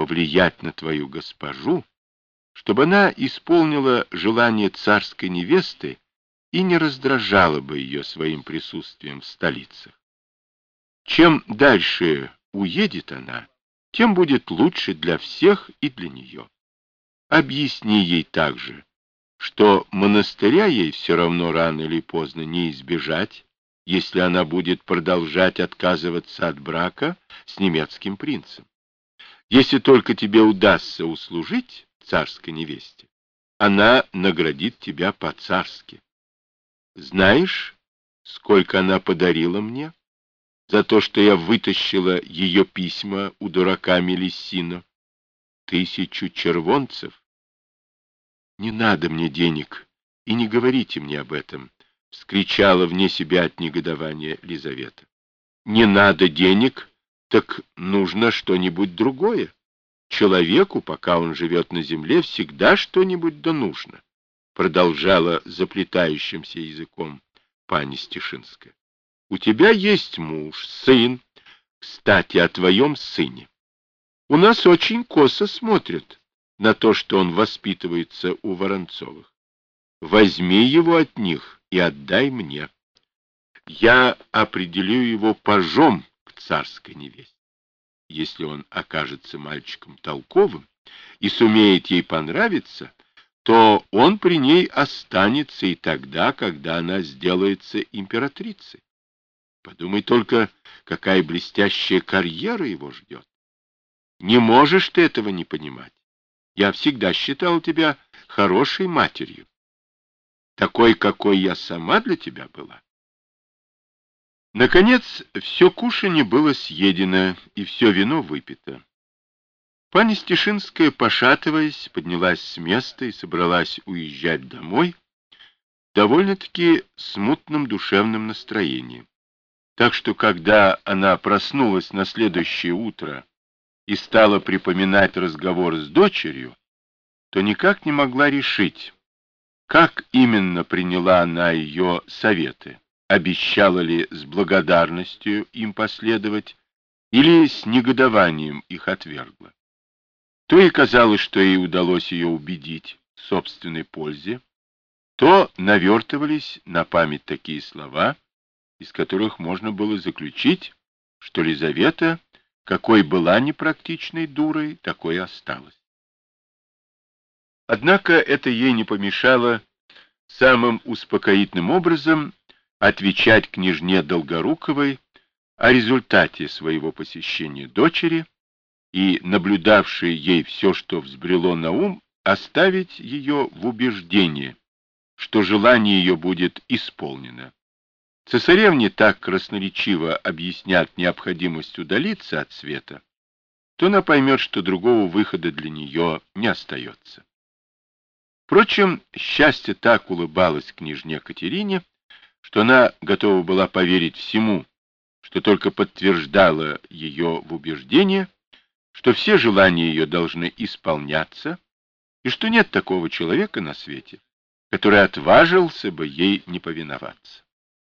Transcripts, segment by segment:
повлиять на твою госпожу, чтобы она исполнила желание царской невесты и не раздражала бы ее своим присутствием в столицах. Чем дальше уедет она, тем будет лучше для всех и для нее. Объясни ей также, что монастыря ей все равно рано или поздно не избежать, если она будет продолжать отказываться от брака с немецким принцем. Если только тебе удастся услужить царской невесте, она наградит тебя по-царски. Знаешь, сколько она подарила мне за то, что я вытащила ее письма у дурака Мелиссино? 1000 червонцев. Не надо мне денег, и не говорите мне об этом, — вскричала вне себя от негодования Лизавета. Не надо денег, так нужно что-нибудь другое. Человеку, пока он живет на земле, всегда что-нибудь да нужно, — продолжала заплетающимся языком пани Стешинская. У тебя есть муж, сын. Кстати, о твоем сыне. У нас очень косо смотрят на то, что он воспитывается у Воронцовых. Возьми его от них и отдай мне. Я определю его пажом к царской невесте. Если он окажется мальчиком толковым и сумеет ей понравиться, то он при ней останется и тогда, когда она сделается императрицей. Подумай только, какая блестящая карьера его ждет. Не можешь ты этого не понимать. Я всегда считал тебя хорошей матерью, такой, какой я сама для тебя была. Наконец, все кушанье было съедено, и все вино выпито. Пани Стешинская, пошатываясь, поднялась с места и собралась уезжать домой в довольно-таки смутном душевном настроении. Так что, когда она проснулась на следующее утро и стала припоминать разговор с дочерью, то никак не могла решить, как именно приняла она ее советы, обещала ли с благодарностью им последовать или с негодованием их отвергла. То ей казалось, что ей удалось ее убедить в собственной пользе, то навертывались на память такие слова, из которых можно было заключить, что Лизавета, какой была непрактичной дурой, такой и осталась. Однако это ей не помешало самым успокоительным образом отвечать княжне Долгоруковой о результате своего посещения дочери и, наблюдавшей ей все, что взбрело на ум, оставить ее в убеждении, что желание ее будет исполнено. Цесаревне так красноречиво объяснят необходимость удалиться от света, то она поймет, что другого выхода для нее не остается. Впрочем, счастье так улыбалось княжне Катерине, что она готова была поверить всему, что только подтверждало ее в убеждении, что все желания ее должны исполняться, и что нет такого человека на свете, который отважился бы ей не повиноваться.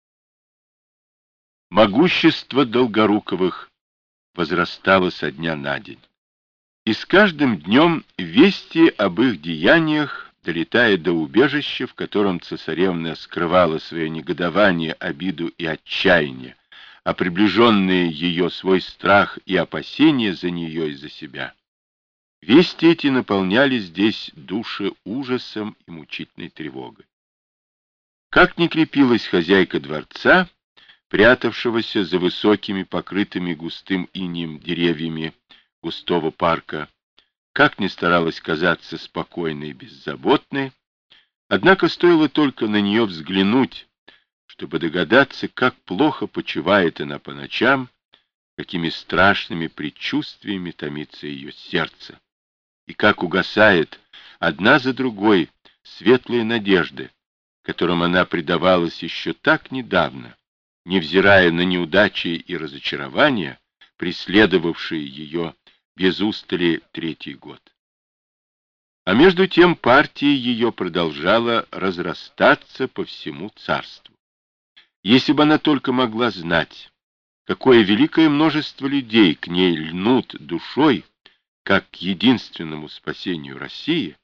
Могущество Долгоруковых возрастало со дня на день, и с каждым днем вести об их деяниях, долетая до убежища, в котором цесаревна скрывала свое негодование, обиду и отчаяние, а приближенные ее свой страх и опасения за нее и за себя, вести эти наполняли здесь души ужасом и мучительной тревогой. Как ни крепилась хозяйка дворца, прятавшегося за высокими, покрытыми густым инеем деревьями густого парка, как ни старалась казаться спокойной и беззаботной, однако стоило только на нее взглянуть, чтобы догадаться, как плохо почивает она по ночам, какими страшными предчувствиями томится ее сердце, и как угасает одна за другой светлые надежды, которым она предавалась еще так недавно, невзирая на неудачи и разочарования, преследовавшие ее без устали 3-й год. А между тем партия ее продолжала разрастаться по всему царству. Если бы она только могла знать, какое великое множество людей к ней льнут душой, как к единственному спасению России,